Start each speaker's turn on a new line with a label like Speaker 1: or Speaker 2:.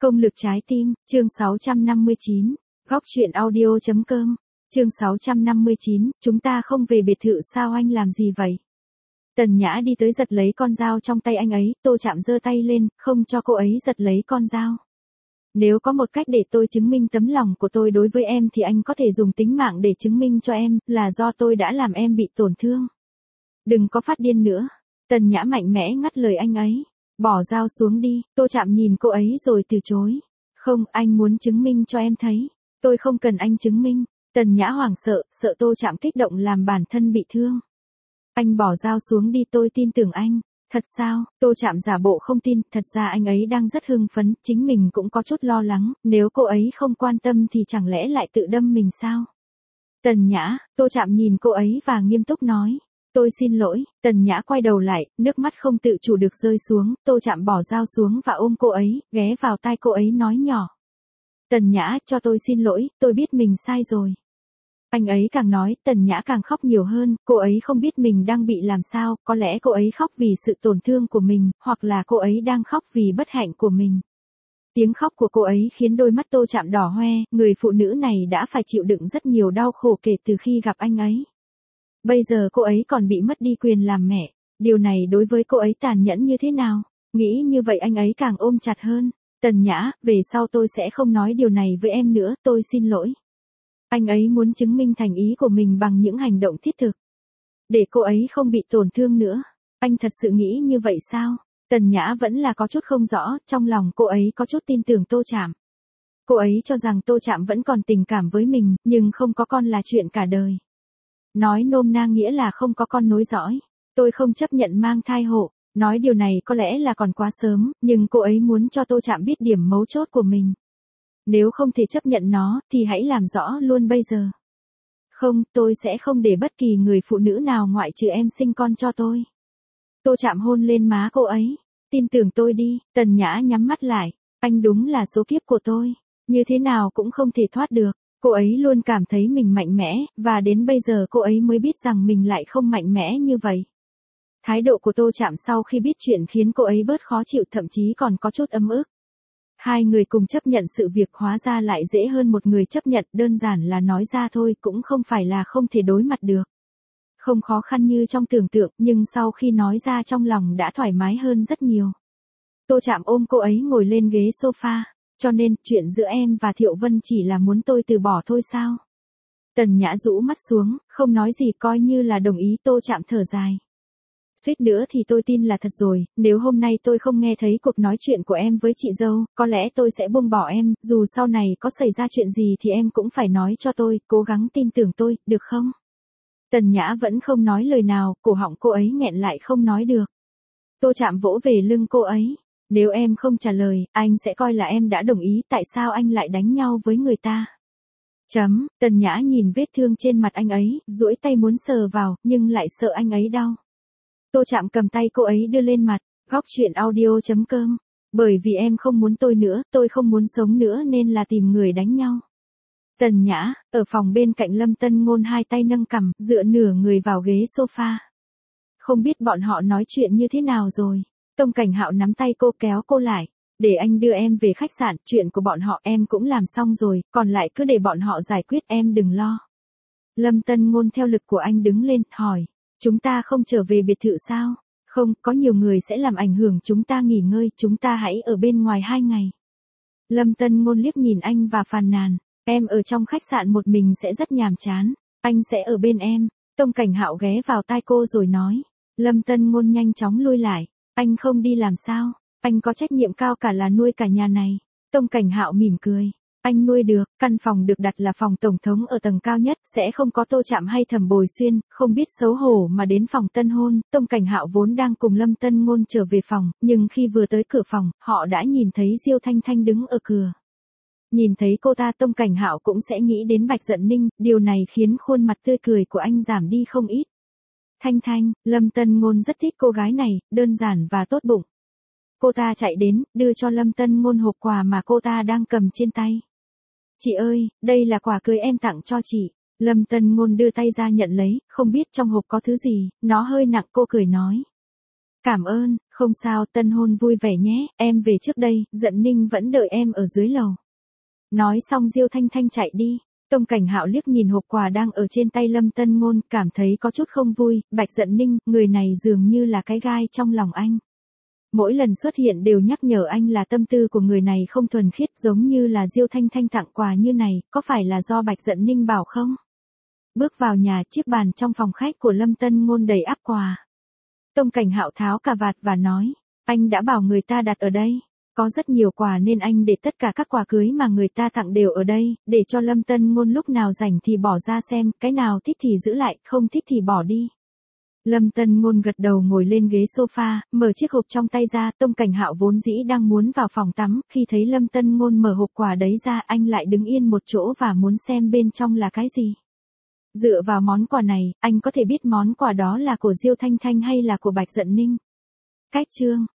Speaker 1: Công lực trái tim, chương 659, góc truyện audio.com, chương 659, chúng ta không về biệt thự sao anh làm gì vậy? Tần Nhã đi tới giật lấy con dao trong tay anh ấy, Tô Trạm giơ tay lên, không cho cô ấy giật lấy con dao. Nếu có một cách để tôi chứng minh tấm lòng của tôi đối với em thì anh có thể dùng tính mạng để chứng minh cho em, là do tôi đã làm em bị tổn thương. Đừng có phát điên nữa. Tần Nhã mạnh mẽ ngắt lời anh ấy. Bỏ dao xuống đi, Tô Trạm nhìn cô ấy rồi từ chối. Không, anh muốn chứng minh cho em thấy. Tôi không cần anh chứng minh. Tần Nhã hoảng sợ, sợ Tô Trạm kích động làm bản thân bị thương. Anh bỏ dao xuống đi, tôi tin tưởng anh. Thật sao? Tô Trạm giả bộ không tin, thật ra anh ấy đang rất hưng phấn, chính mình cũng có chút lo lắng, nếu cô ấy không quan tâm thì chẳng lẽ lại tự đâm mình sao? Tần Nhã, Tô Trạm nhìn cô ấy và nghiêm túc nói. Tôi xin lỗi. Tần Nhã quay đầu lại, nước mắt không tự chủ được rơi xuống, Tô Trạm bỏ dao xuống và ôm cô ấy, ghé vào tai cô ấy nói nhỏ. Tần Nhã, cho tôi xin lỗi, tôi biết mình sai rồi. Anh ấy càng nói, Tần Nhã càng khóc nhiều hơn, cô ấy không biết mình đang bị làm sao, có lẽ cô ấy khóc vì sự tổn thương của mình, hoặc là cô ấy đang khóc vì bất hạnh của mình. Tiếng khóc của cô ấy khiến đôi mắt Tô Trạm đỏ hoe, người phụ nữ này đã phải chịu đựng rất nhiều đau khổ kể từ khi gặp anh ấy. Bây giờ cô ấy còn bị mất đi quyền làm mẹ, điều này đối với cô ấy tàn nhẫn như thế nào? Nghĩ như vậy anh ấy càng ôm chặt hơn. Tần Nhã, về sau tôi sẽ không nói điều này với em nữa, tôi xin lỗi. Anh ấy muốn chứng minh thành ý của mình bằng những hành động thiết thực. Để cô ấy không bị tổn thương nữa. Anh thật sự nghĩ như vậy sao? Tần Nhã vẫn là có chút không rõ, trong lòng cô ấy có chút tin tưởng Tô Trạm. Cô ấy cho rằng Tô Trạm vẫn còn tình cảm với mình, nhưng không có con là chuyện cả đời. Nói nôm na nghĩa là không có con nối dõi. Tôi không chấp nhận mang thai hộ. Nói điều này có lẽ là còn quá sớm, nhưng cô ấy muốn cho Tô Trạm biết điểm mấu chốt của mình. Nếu không thể chấp nhận nó, thì hãy làm rõ luôn bây giờ. Không, tôi sẽ không để bất kỳ người phụ nữ nào ngoại trừ em sinh con cho tôi. Tô Trạm hôn lên má cô ấy. Tin tưởng tôi đi. Tần Nhã nhắm mắt lại. Anh đúng là số kiếp của tôi. Như thế nào cũng không thể thoát được. Cô ấy luôn cảm thấy mình mạnh mẽ, và đến bây giờ cô ấy mới biết rằng mình lại không mạnh mẽ như vậy. Thái độ của Tô Trạm sau khi biết chuyện khiến cô ấy bớt khó chịu, thậm chí còn có chút ấm ức. Hai người cùng chấp nhận sự việc hóa ra lại dễ hơn một người chấp nhận, đơn giản là nói ra thôi, cũng không phải là không thể đối mặt được. Không khó khăn như trong tưởng tượng, nhưng sau khi nói ra trong lòng đã thoải mái hơn rất nhiều. Tô Trạm ôm cô ấy ngồi lên ghế sofa. Cho nên, chuyện giữa em và Thiệu Vân chỉ là muốn tôi từ bỏ thôi sao? Tần Nhã rũ mắt xuống, không nói gì, coi như là đồng ý. Tô Trạm thở dài. Suýt nữa thì tôi tin là thật rồi, nếu hôm nay tôi không nghe thấy cuộc nói chuyện của em với chị dâu, có lẽ tôi sẽ buông bỏ em, dù sau này có xảy ra chuyện gì thì em cũng phải nói cho tôi, cố gắng tin tưởng tôi, được không? Tần Nhã vẫn không nói lời nào, cổ họng cô ấy nghẹn lại không nói được. Tô Trạm vỗ về lưng cô ấy. Nếu em không trả lời, anh sẽ coi là em đã đồng ý, tại sao anh lại đánh nhau với người ta? Tần Nhã nhìn vết thương trên mặt anh ấy, duỗi tay muốn sờ vào, nhưng lại sợ anh ấy đau. Tô Trạm cầm tay cô ấy đưa lên mặt, góc truyện audio.com. Bởi vì em không muốn tôi nữa, tôi không muốn sống nữa nên là tìm người đánh nhau. Tần Nhã, ở phòng bên cạnh Lâm Tân Ngôn hai tay nâng cằm, dựa nửa người vào ghế sofa. Không biết bọn họ nói chuyện như thế nào rồi. Tông Cảnh Hạo nắm tay cô kéo cô lại. Để anh đưa em về khách sạn, chuyện của bọn họ em cũng làm xong rồi, còn lại cứ để bọn họ giải quyết, em đừng lo. Lâm Tân Ngôn theo lực của anh đứng lên, hỏi. Chúng ta không trở về biệt thự sao? Không, có nhiều người sẽ làm ảnh hưởng chúng ta nghỉ ngơi, chúng ta hãy ở bên ngoài 2 ngày. Lâm Tân Ngôn liếc nhìn anh và phàn nàn. Em ở trong khách sạn một mình sẽ rất nhàm chán. Anh sẽ ở bên em. Tông Cảnh Hạo ghé vào tai cô rồi nói. Lâm Tân Ngôn nhanh chóng lui lại. Anh không đi làm sao? Anh có trách nhiệm cao cả là nuôi cả nhà này. Tông Cảnh Hạo mỉm cười. Anh nuôi được, căn phòng được đặt là phòng tổng thống ở tầng cao nhất, sẽ không có Tô Trạm hay Thẩm Bồi Xuyên, không biết xấu hổ mà đến phòng tân hôn. Tông Cảnh Hạo vốn đang cùng Lâm Tân Ngôn trở về phòng, nhưng khi vừa tới cửa phòng, họ đã nhìn thấy Diêu Thanh Thanh đứng ở cửa. Nhìn thấy cô ta, Tông Cảnh Hạo cũng sẽ nghĩ đến Bạch Dận Ninh, điều này khiến khuôn mặt tươi cười của anh giảm đi không ít. Thanh Thanh, Lâm Tân Ngôn rất thích cô gái này, đơn giản và tốt bụng. Cô ta chạy đến, đưa cho Lâm Tân Ngôn hộp quà mà cô ta đang cầm trên tay. Chị ơi, đây là quà cưới em tặng cho chị. Lâm Tân Ngôn đưa tay ra nhận lấy, không biết trong hộp có thứ gì, nó hơi nặng, cô cười nói. Cảm ơn, không sao, tân hôn vui vẻ nhé, em về trước đây, Dận Ninh vẫn đợi em ở dưới lầu. Nói xong Diêu Thanh Thanh chạy đi. Tông Cảnh Hạo liếc nhìn hộp quà đang ở trên tay Lâm Tân Ngôn, cảm thấy có chút không vui, Bạch Dận Ninh, người này dường như là cái gai trong lòng anh. Mỗi lần xuất hiện đều nhắc nhở anh là tâm tư của người này không thuần khiết, giống như là Diêu Thanh Thanh tặng quà như này, có phải là do Bạch Dận Ninh bảo không? Bước vào nhà, chiếc bàn trong phòng khách của Lâm Tân Ngôn đầy ắp quà. Tông Cảnh Hạo tháo cà vạt và nói, anh đã bảo người ta đặt ở đây. Có rất nhiều quà nên anh để tất cả các quà cưới mà người ta tặng đều ở đây, để cho Lâm Tân Ngôn lúc nào rảnh thì bỏ ra xem, cái nào thích thì giữ lại, không thích thì bỏ đi. Lâm Tân Ngôn gật đầu ngồi lên ghế sofa, mở chiếc hộp trong tay ra, Tông Cảnh Hạo vốn dĩ đang muốn vào phòng tắm, khi thấy Lâm Tân Ngôn mở hộp quà đấy ra, anh lại đứng yên một chỗ và muốn xem bên trong là cái gì. Dựa vào món quà này, anh có thể biết món quà đó là của Diêu Thanh Thanh hay là của Bạch Dận Ninh. Cách chương